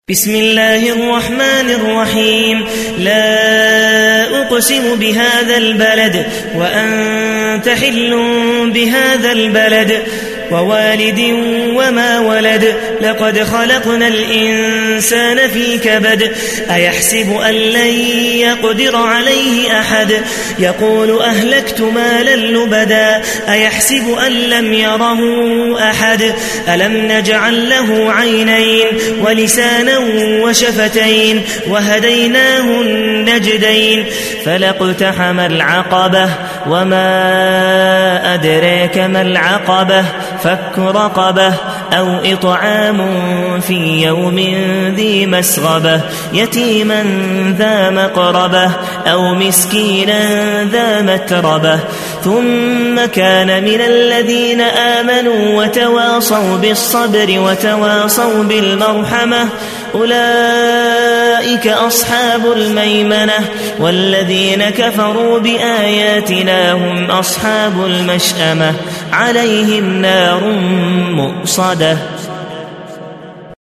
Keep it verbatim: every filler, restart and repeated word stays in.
بسم الله الرحمن الرحيم. لا أقسم بهذا البلد وأنت حل بهذا البلد ووالد وما ولد. لقد خلقنا الإنسان في كبد. أيحسب أن لن يقدر عليه أحد. يقول أهلكت مالا لبدا. أيحسب أن لم يره أحد. ألم نجعل له عينين ولسانا وشفتين وهديناه النجدين. فلا اقتحم العقبة وما أدريك ما العقبة. فك رقبة أو إطعام في يوم ذي مسغبة يتيما ذا مقربة أو مسكينا ذا متربة. ثم كان من الذين آمنوا وتواصوا بالصبر وتواصوا بالمرحمة أولئك أصحاب الميمنة. والذين كفروا بآياتنا هم أصحاب المشأمة عليهم نار مؤصدة.